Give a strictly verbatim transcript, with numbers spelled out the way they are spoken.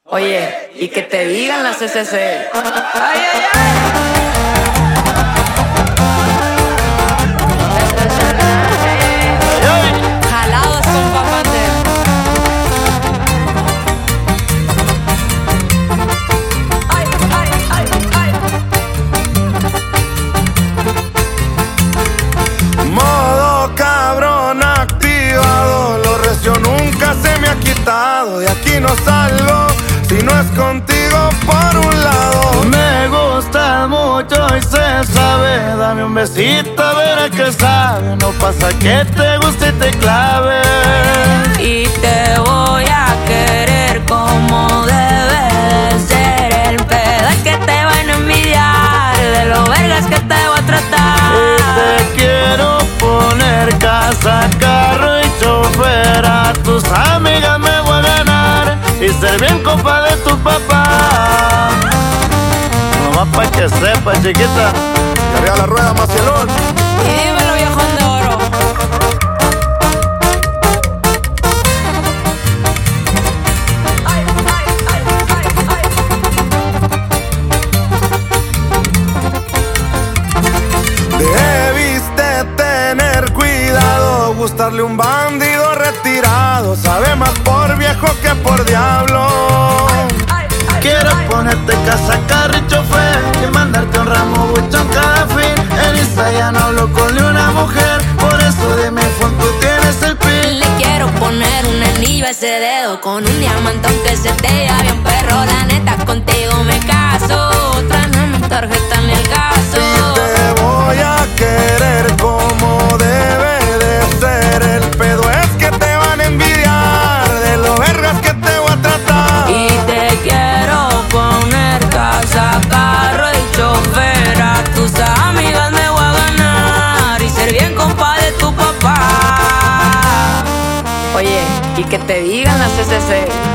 Oye, y que te digan la C C C. Ay, ay, ay. Jalados con papante. Ay, ay, ay, ay. Modo cabrón activado, lo recio nunca se me ha quitado. De aquí no salgo si no es contigo por un lado. Me gusta mucho y se sabe. Dame un besito a ver a qué sabe. No pasa que te guste y te clave. Y te voy a querer como debe de ser. El pedo es que te van a envidiar, de lo vergas que te voy a tratar. Y te quiero poner casa, carro y chofer. A tus amigas me voy a ganar y ser bien compa de tu papá. Nomás pa' que sepa, chiquita. Y arriba la rueda, Macielón. Y dímelo, viejón de oro. Ay, ay, ay, ay, ay. Debiste tener cuidado, gustarle un bandido retirado. Sabe más por viejo que por diablo. Quiero ponerte casa, carro y chofer y mandarte un ramo buchón cada fin. Elisa ya no hablo con ni una mujer, por eso de mi phone tú tienes el pin. Le quiero poner un anillo a ese dedo con un diamantón que se te vea bien perro. La neta contigo me caso, tráeme mi tarjeta ni el caso. Y te voy a querer como debe de ser. El pedo es que te van a envidiar, de lo vergas que te voy a tratar. Y te quiero poner casa, carro y chofer. A tus amigas me voy a ganar y ser bien compa de tu papá. Oye, y que te digan la C C C.